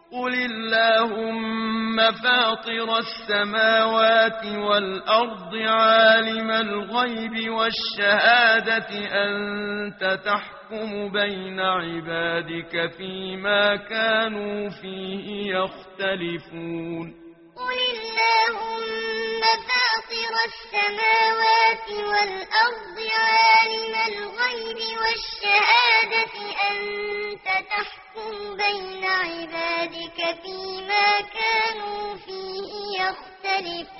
قل اللهم فاطر السماوات والأرض عالم الغيب والشهادة أنت تحكم بين عبادك فيما كانوا فيه يختلفون قل اللهم فاطر السماوات والأرض عالم الغيب والشهادة أنت تحكم بين عبادك فيما كانوا فيه يختلفون